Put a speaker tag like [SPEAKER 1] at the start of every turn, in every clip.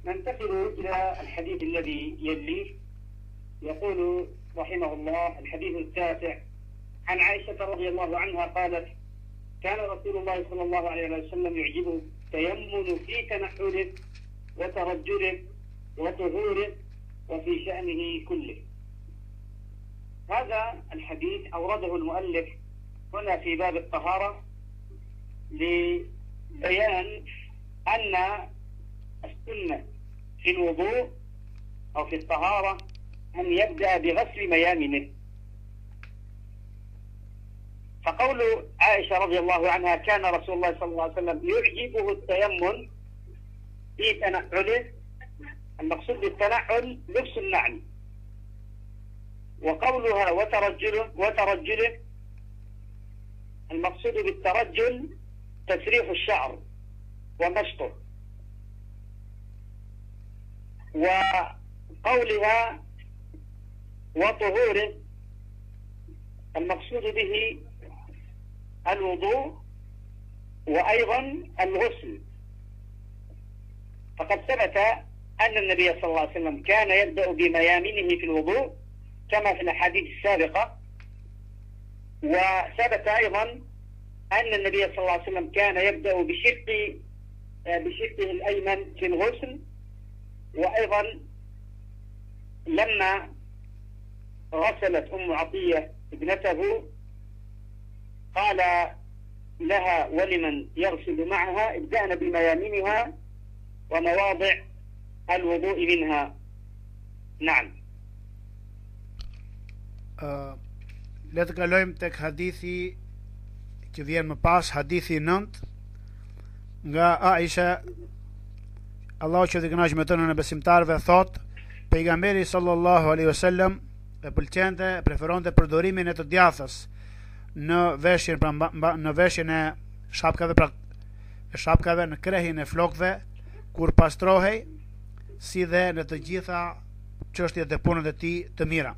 [SPEAKER 1] ننتقل إلى الحديث الذي يليه. يقول رحمه الله: الحديث التاسع. عن عائشة رضي الله عنها قالت: كان رسول الله صلى الله عليه وسلم يعجبه التيمم في تنحله وترجله وطهوره وفي شأنه كله. هذا الحديث أورده المؤلف هنا في باب الطهارة لبيان أن السنة في الوضوء أو في الطهارة أن يبدأ بغسل ميامنه. فقول عائشة رضي الله عنها: كان رسول الله صلى الله عليه وسلم يعجبه التيمم في تنحله، المقصود بالتنحل لبس النعل. وقولها وترجله المقصود بالترجل تسريح الشعر ومشطه. وقولها وطهوره المقصود به الوضوء وأيضا الغسل. فقد ثبت أن النبي صلى الله عليه وسلم كان يبدأ بميامنه في الوضوء كما في الأحاديث السابقة. وثبت أيضا أن النبي صلى الله عليه وسلم كان يبدأ بشقه الأيمن في الغسل. وأيضا لما غسلت أم عطية ابنته قال لها ولمن يغسل معها: ابدأنا بميامنها ومواضع الوضوء منها. نعم.
[SPEAKER 2] Le të kalojmë tek hadithi që vjen më pas, hadithi 9, nga Aisha, Allahu që të kënaqë me të në besimtarëve, thot: pejgamberi sallallahu alaihi wasallam e pëlqente, preferonte përdorimin e të djathës në veshjen e shapkave, pra e shapkave, në krehin e flokëve kur pastrohej, si dhe në të gjitha çështjet e punët e tij të mira.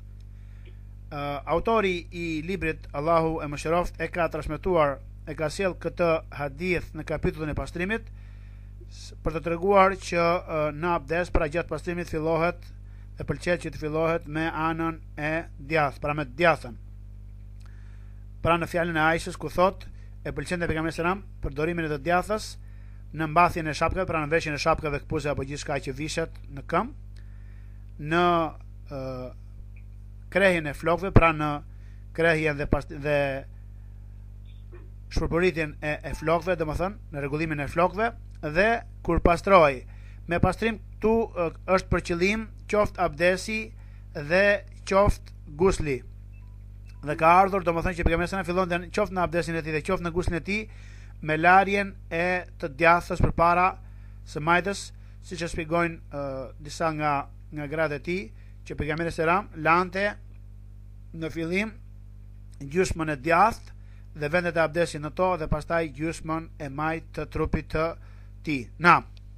[SPEAKER 2] Autori i librit, Allahu e mëshiroft, e ka transmetuar, e ka sjell këtë hadith në kapitullin e pastrimit për të treguar që në abdes, pra gjatë pastrimit, fillohet e pëlqet që të fillohet me anën e djathtë, pra me djathën. Pra në fjalën e Aishës ku thot e pëlqente pejgamberi selam përdorimin e të djathës në mbathjen e shapkave, pra në veshjen e shapkave këpucë apo gjithçka që vishet në këmbë, në krehin e flokëve, pra në krehjen dhe shpërburitjen e flokëve, domethënë në rregullimin e flokëve, dhe kur pastrohej. Me pastrim këtu është për qëllim qoftë abdesi dhe qoftë gusli. Dhe ka ardhur domethënë që pejgamberi sa fillonte qoftë në abdesin e tij dhe qoftë në guslin e tij me larjen e të djathës përpara së majtës, siç e shpjegojnë disa nga gratë e tij, që pejgamberi selam lante në fillim gjysmën e djathtë dhe vendet e abdesit në to, dhe pastaj gjysmën e majtë të trupit të tij. Na.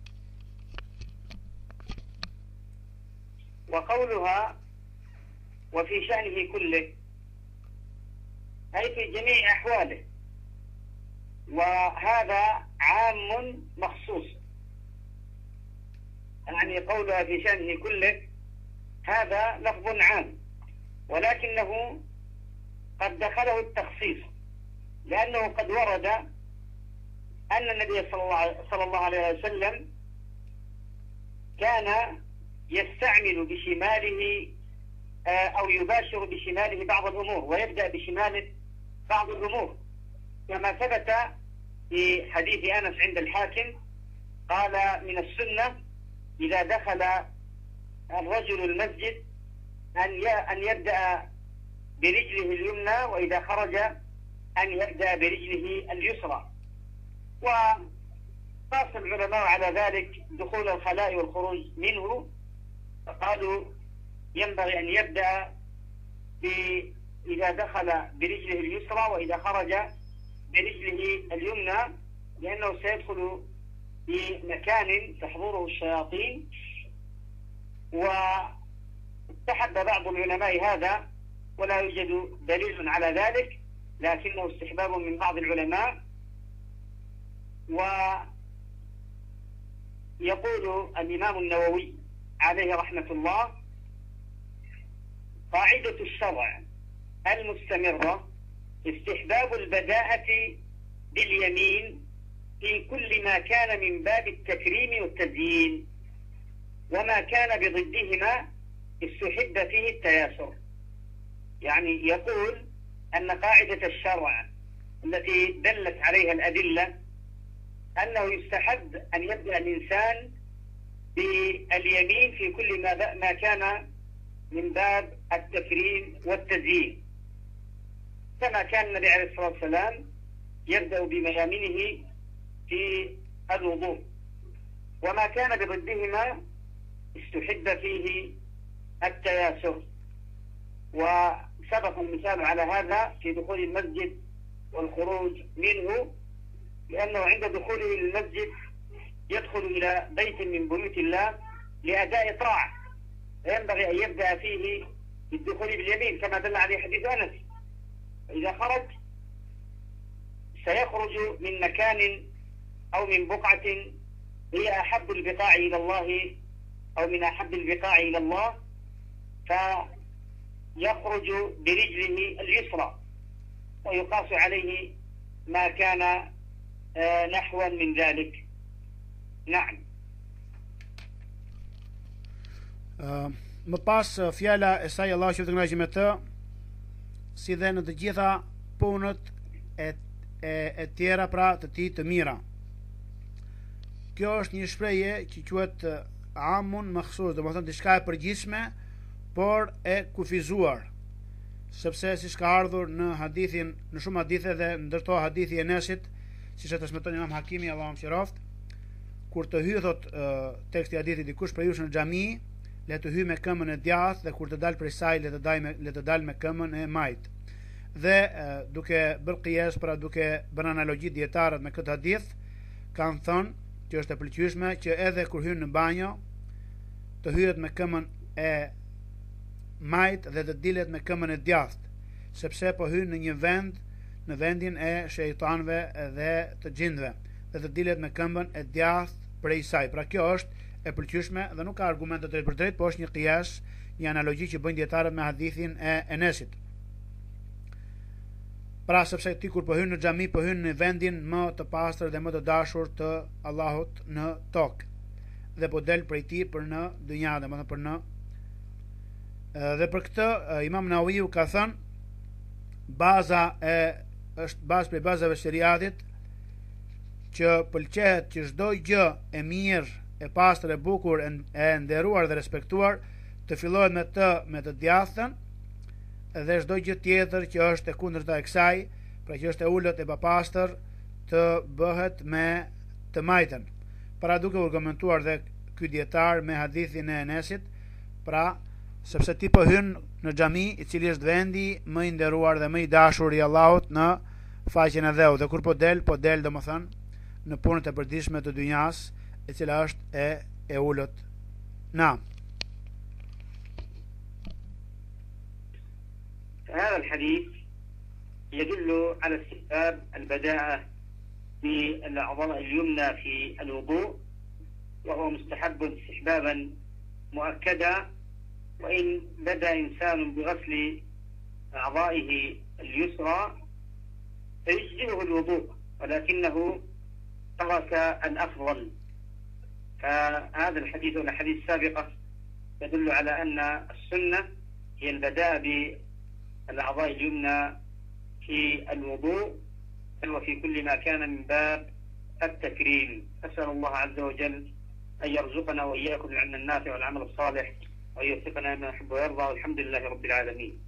[SPEAKER 1] وقولها وفي شأنه كله أي في جميع أحواله، وهذا عام مخصوص. يعني قولها في شأنه كله هذا لفظ عام، ولكنه قد دخله التخصيص، لأنه قد ورد أن النبي صلى الله عليه وسلم كان يستعمل بشماله أو يباشر بشماله بعض الأمور ويبدأ بشماله بعض الأمور، كما ثبت في حديث أنس عند الحاكم قال: من السنة إذا دخل الرجل المسجد أن يبدأ برجله اليمنى، وإذا خرج أن يبدأ برجله اليسرى. وقاس العلماء على ذلك دخول الخلاء والخروج منه، فقالوا ينبغي أن يبدأ إذا دخل برجله اليسرى وإذا خرج برجله اليمنى، لأنه سيدخل في مكان تحضره الشياطين. واستحب بعض العلماء هذا، ولا يوجد دليل على ذلك، لكنه استحباب من بعض العلماء. يقول الإمام النووي عليه رحمة الله: قاعدة الشرع المستمرة استحباب البداءة باليمين في كل ما كان من باب التكريم والتزيين، وما كان بضدهما استحب فيه التياسر. يعني يقول أن قاعدة الشرع التي دلت عليها الأدلة أنه يستحب أن يبدأ الإنسان باليمين في كل ما كان من باب التكريم والتزيين، كما كان النبي عليه الصلاة والسلام يبدأ بميامنه في الوضوء، وما كان بضدهما استحب فيه التياسر. وسبق المثال على هذا في دخول المسجد والخروج منه، لأنه عند دخوله للمسجد يدخل إلى بيت من بيوت الله لأداء طاعة، فينبغي أن يبدأ فيه بالدخول باليمين كما دل عليه حديث أنس. فإذا خرج سيخرج من مكان أو من بقعة هي أحب البقاع إلى الله أو من أحب البقاع إلى الله، فيخرج برجله اليسرى، ويقاس عليه ما كان نحوا من ذلك. نعم.
[SPEAKER 2] Më pas fjala e saj Allah që të kënaqë me të, si dhe në të gjitha punët e tjera pra të tij të mira. Kjo është një shprehje që quhet amun makhsus, domethënë diçka e përgjithshme por e kufizuar, sepse siç ka ardhur në hadithin, në shumë hadithe dhe ndërto hadithi e Enesit, siç e transmeton Imam Hakimi Allahu mëshiroft, kur të hyj thot teksti i hadithit dikush prej jush në xhami, le të hyj me këmbën e djathtë dhe kur të dalë prej saj le të dalë me këmbën e majt. Dhe duke bërë qies, pra duke bërë analogji dietarët me këtë hadith, kanë thënë që është e pëlqyeshme që edhe kur hyn në banjo të hyjet me këmbën e majt dhe të dilet me këmbën e djathtë, sepse po hyn në një vend, në vendin e shejtanëve dhe të xhindëve, dhe të dilet me këmbën e djathtë prej saj. Pra kjo është e pëlqyeshme dhe nuk ka argumente drejt për drejt, po është një qias, një analogji që bëjnë dietarët me hadithin e Enesit. Pra sepse ti kur po hyn në xhami, po hyn në vendin më të pastër dhe më të dashur të Allahut në tokë, dhe po del prej tij për në dynja, domethënë për në. Dhe për këtë Imam Nawawi ka thënë është bazë për bazave të shariatit që pëlqehet që çdo gjë e mirë, e pastër, e bukur, e nderuar dhe respektuar të fillohet me të djathtën, dhe çdo gjë tjetër që është e kundërta e kësaj, pra që është e ulët e papastër, të bëhet me të majtën. Pra duke argumentuar dhe ky dietar me hadithin e Enesit, pra sepse ti po hyn në xhami, i cili është vendi më i nderuar dhe më i dashur i Allahut në faqen e dheut, dhe kur po del domethënë në punët e përditshme të dynjas, e cila është e ulët. Na.
[SPEAKER 1] هذا الحديث يدل على استحباب البداءة بالأعضاء اليمنى في الوضوء، وهو مستحب استحبابا مؤكدا، وإن بدأ إنسان بغسل أعضائه اليسرى فيجزئه الوضوء، ولكنه ترك الأفضل. فهذا الحديث والأحاديث السابقة تدل على أن السنة هي البداء بالأعضاء اليمنى في الوضوء وفي كل ما كان من باب التكريم. أسأل الله عز وجل أن يرزقنا وإياكم العلم النافع والعمل الصالح وأن يوفقنا لما يحب ويرضى، والحمد لله رب العالمين.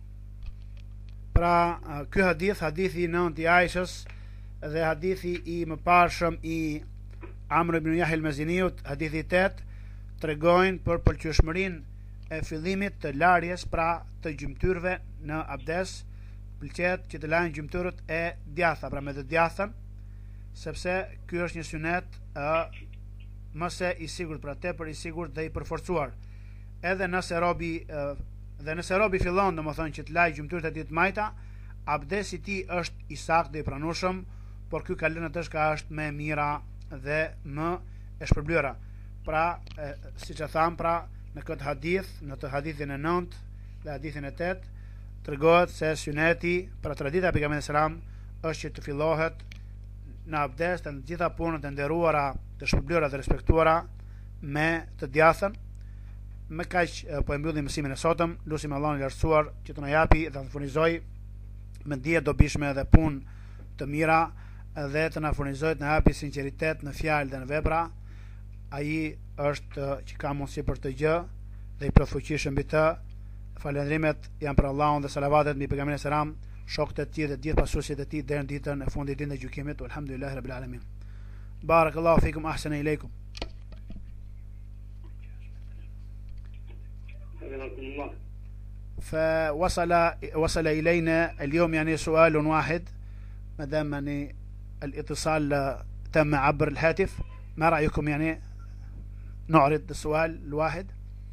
[SPEAKER 2] Pra, ky hadithi 9 i Aishës dhe hadithi i mëparshëm i Amr ibn Yahya al-Maziniut, hadithi 8, tregojnë për pëlqyeshmërinë e fillimit të larjes, pra të gjymtyrëve në abdes. Pëlqet që të lajnë gjymtyrët e djathta, pra me të djathtën, sepse ky është një sunet mëse i sigurt, pra tepër i sigurt dhe i përforcuar. Edhe nëse robi fillon domethënë që të lajë gjymtyrët e tij të majta, abdesi i tij është i saktë dhe i pranueshëm, por ky ka lënë atë që është më e mira dhe më e shpërblyera. Pra, siç e tham, pra në këtë hadith, në të hadithin e 9 dhe hadithin e 8, tregohet se suneti për tradita e pejgamberit selam është që të fillohet në abdest të gjitha punët e nderuara, të shpërblyera dhe respektuara me të djathën. Me kaq po e mbyllim mësimin e sotëm. Lutim Allahun e lartësuar që të na japi dhe të furnizoj me dije dobishme dhe punë të mira dhe të na furnizoj të na japi sinqeritet në fjalë dhe në vepra. Ai është që ka mundësi për të gjë dhe i plotfuqishëm mbi të. Falëndrimet janë për Allahun dhe salavatet mbi pejgamberin selam, shokët e tij dhe gjithë pasuesit e tij deri në ditën e fundit të gjykimit. Alhamdulillahi rabbil alamin. Barakallahu fikum, ahsana ilaykum. فوصل إلينا اليوم يعني سؤال واحد، ما دام يعني الاتصال تم عبر الهاتف، ما رأيكم يعني نعرض السؤال الواحد؟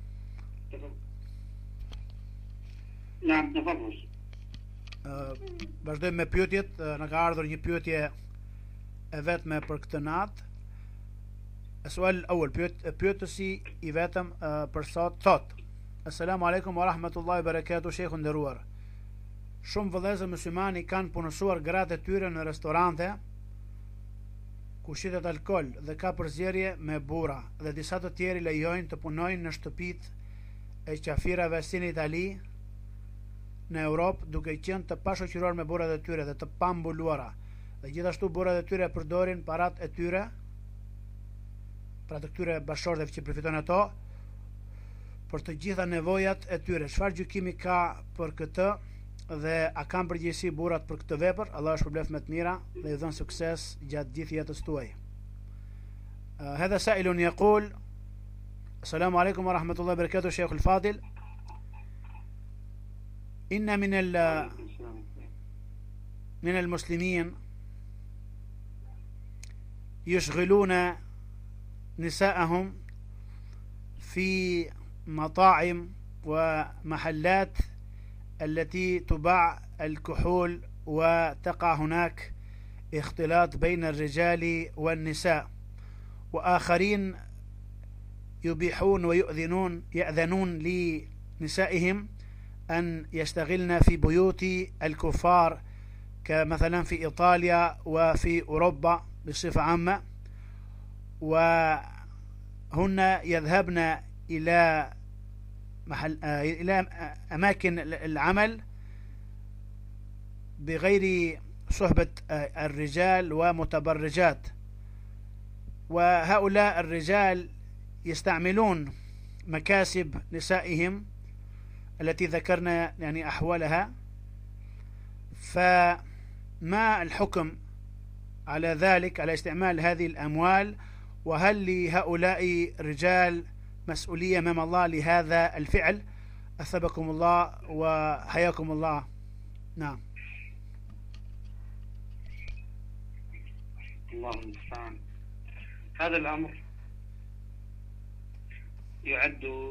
[SPEAKER 1] نعم تفضل.
[SPEAKER 2] Vazhdojmë me pyetjet. Në ka ardhur një pyetje e vetme për këtë natë. السؤال الأول pyetësi i vetëm për sot thot: Assalamu alaikum wa rahmatullahi wa barakatuh, shekhu nderuar. Shumë vëllezër muslimani kanë punësuar gratë e tyre në restorante ku shitet alkool dhe ka përzierje me burra, dhe disa të tjerë lejojnë të punojnë në shtëpitë e qafirave si në Itali, në Europë, duke qenë të pashoqëruar me burrat e tyre dhe të pambuluara. Dhe gjithashtu burrat e tyre përdorin parat e tyre, pra të këtyre bashkëshortëve që përfitojnë ato, për të gjitha nevojat e tyre. Çfarë gjykimi ka për këtë dhe a kanë përgjegjësi burrat për këtë vepër? Allah është shpërblet me të mira dhe i dhon sukses gjatë gjithë jetës tuaj. هذا سائل يقول: السلام عليكم ورحمة الله وبركاته شيخ الفاضل، إن من المسلمين يشغلون نساءهم في مطاعم ومحلات التي تباع الكحول، وتقع هناك اختلاط بين الرجال والنساء، وآخرين يبيحون يأذنون لنسائهم أن يشتغلن في بيوت الكفار كمثلا في إيطاليا وفي أوروبا بصفة عامة، وهن يذهبن إلى أماكن العمل بغير صحبة الرجال ومتبرجات، وهؤلاء الرجال يستعملون مكاسب نسائهم التي ذكرنا يعني أحوالها. فما الحكم على ذلك، على استعمال هذه الأموال؟ وهل لهؤلاء الرجال مسؤولية أمام الله لهذا الفعل؟ أثبكم الله وحياكم الله. نعم.
[SPEAKER 1] الله المستعان. هذا الأمر يعد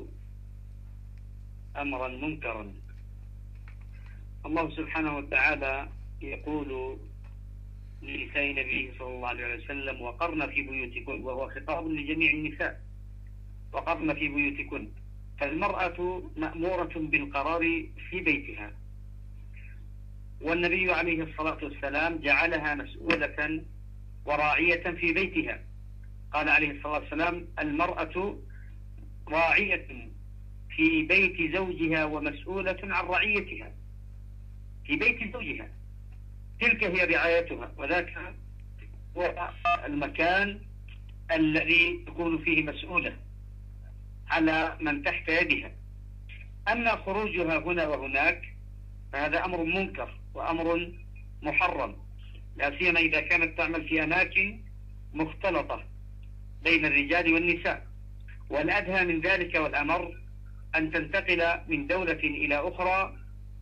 [SPEAKER 1] أمرا منكرا. الله سبحانه وتعالى يقول لنساء نبيه صلى الله عليه وسلم: وقرن في بيوتكن، وهو خطاب لجميع النساء، وقرن في بيوتكن. فالمرأة مأمورة بالقرار في بيتها، والنبي عليه الصلاة والسلام جعلها مسؤولة وراعية في بيتها. قال عليه الصلاة والسلام: المرأة راعية في بيت زوجها ومسؤولة عن رعيتها في بيت زوجها، تلك هي رعايتها، وذاك هو المكان الذي تكون فيه مسؤولة على من تحت يدها. أما خروجها هنا وهناك فهذا أمر منكر وأمر محرم، لا سيما إذا كانت تعمل في أماكن مختلطة بين الرجال والنساء. والأدهى من ذلك والأمر أن تنتقل من دولة إلى أخرى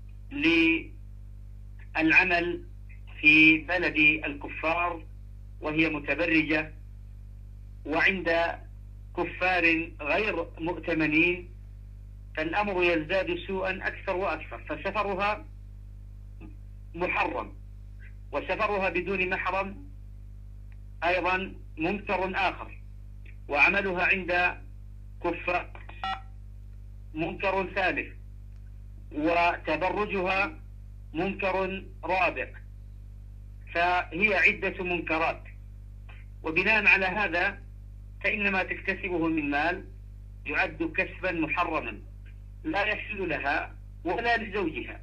[SPEAKER 1] للعمل في بلد الكفار وهي متبرجة وعند كفار غير مؤتمنين، فالأمر يزداد سوءا أكثر وأكثر. فسفرها محرم، وسفرها بدون محرم أيضا منكر آخر. وعملها عند كفار منكر ثالث، وتبرجها منكر رابع، فهي عدة منكرات. وبناء على هذا فإن ما تكتسبه من مال يعد كسبا محرما لا يحل لها ولا لزوجها.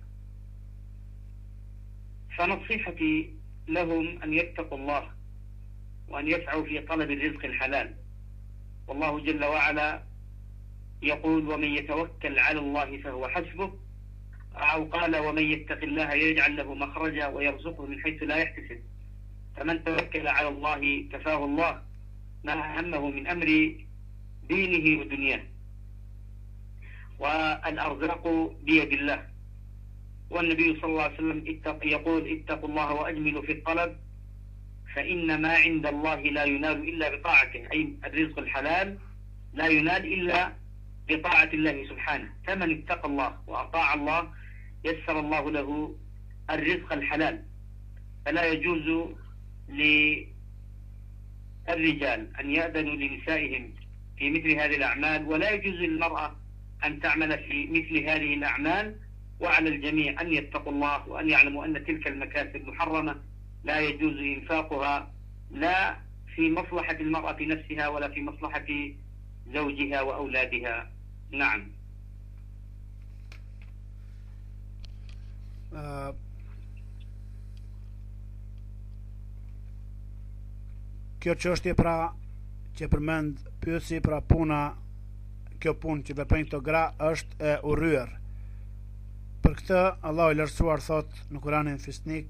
[SPEAKER 1] فنصيحتي لهم أن يتقوا الله وأن يسعوا في طلب الرزق الحلال. والله جل وعلا يقول: ومن يتوكل على الله فهو حسبه، أو قال: ومن يتق الله يجعل له مخرجا ويرزقه من حيث لا يحتسب. فمن توكل على الله كفاه الله ما همه من أمر دينه ودنياه. والأرزاق بيد الله. والنبي صلى الله عليه وسلم يقول: اتقوا الله وأجملوا في الطلب فإن ما عند الله لا ينال إلا بطاعته، أي الرزق الحلال لا ينال إلا بطاعة الله سبحانه. فمن اتقى الله وأطاع الله يسر الله له الرزق الحلال. فلا يجوز للرجال أن يأذنوا لنسائهم في مثل هذه الأعمال، ولا يجوز للمرأة أن تعمل في مثل هذه الأعمال. وعلى الجميع أن يتقوا الله وأن يعلموا أن تلك المكاسب محرمة لا يجوز إنفاقها لا في مصلحة المرأة نفسها ولا في مصلحة زوجها وأولادها. نعم.
[SPEAKER 2] Kjo çështje pra që përmend pyetsi pra puna, kjo punë që veprojnë këto gra është e urryer. Për këtë Allahu i lartësuar thot në Kur'anin Fisnik: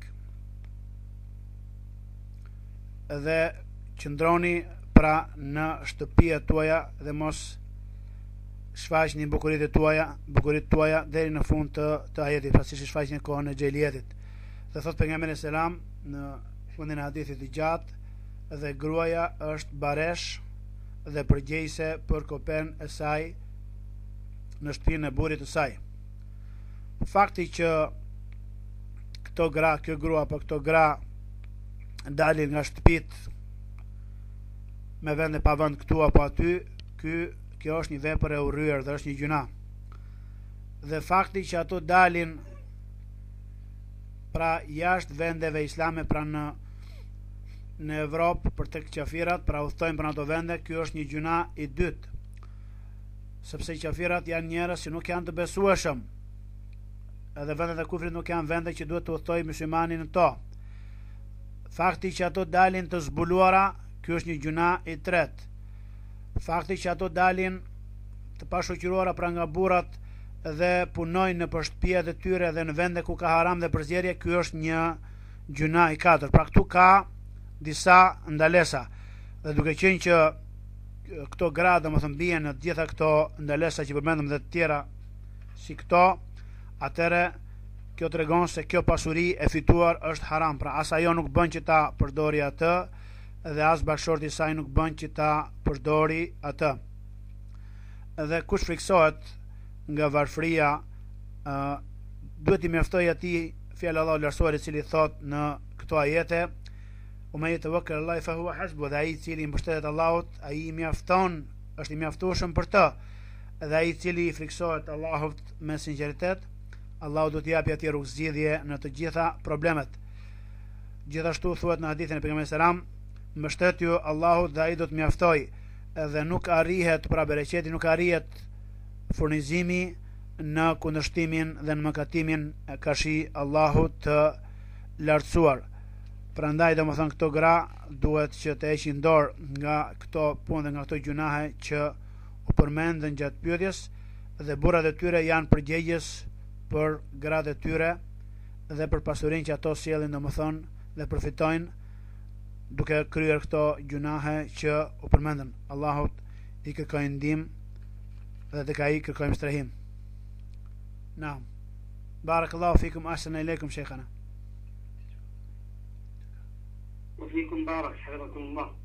[SPEAKER 2] dhe qëndroni pra në shtëpiat tuaja dhe mos shfaqni bukuritë tuaja deri në fund të ajetit, pra siç shfaqni në kohën e xhelietit. Dhe thot pejgamberi selam në fundin e hadithit të gjatë: dhe gruaja është baresh dhe përgjegjëse për kopen e saj në shtëpinë e burrit të saj. Fakti që këto gra dalin nga shtëpit me vend e pa vend këtu apo aty, kjo është një vepër e urryer dhe është një gjuna. Dhe fakti që ato dalin pra jashtë vendeve islame, pra në Evropë për tek qafirat, pra udhtojnë për ato vende, ky është një gjuna i dytë. Sepse qafirat janë njerëz që nuk janë të besueshëm. Edhe vendet e kufrit nuk janë vende që duhet të udhtojë muslimanin në to. Fakti që ato dalin të zbuluara, ky është një gjuna i tretë. Fakti që ato dalin të pashoqëruara pra nga burrat dhe punojnë në shtëpiat e tyre dhe në vende ku ka haram dhe përzierje, ky është një gjuna i katërt. Pra këtu ka disa ndalesa. Dhe duke qenë që këto gra domethënë bien në të gjitha këto ndalesa që përmendëm dhe të tjera si këto, atëre kjo tregon se kjo pasuri e fituar është haram. Pra as ajo nuk bën që ta përdori atë, dhe as bashkëshorti i saj nuk bën që ta përdori atë. Dhe kush friksohet nga varfëria, duhet i mjaftoj atij fjalë Allahu lartësuar i cili thot në këto ajete: "Ume yatawakkal Allahu fa huwa hasbuh", dhe ai i cili mbështetet Allahut, ai i mjafton, është i mjaftueshëm për të. Dhe ai i cili i friksohet Allahut me sinqeritet, Allahu do t'i japë atij rrugëzgjidhje në të gjitha problemet. Gjithashtu thuhet në hadithin e pejgamberit selam: "Mbështetju Allahut dhe ai do të mjaftoj", dhe nuk arrihet pra bereqeti, nuk arrihet furnizimi në kundërshtimin dhe në mëkatimin e kashi Allahut të lartësuar. Prandaj domethënë këto gra duhet që të heqin dorë nga këto punë dhe nga këto gjunahe që u përmendën gjatë pyetjes, dhe burrat e tyre janë përgjegjës për gratë e tyre dhe për pasurinë që ato sjellin domethënë dhe përfitojnë duke kryer këto gjunahe që u përmendën. Allahut i kërkojmë ndihmë dhe tek ai kërkojmë strehim. Naam. Barakallahu fikum, ahsana ilaykum sheikhana.
[SPEAKER 1] وفيكم بارك حفظكم الله.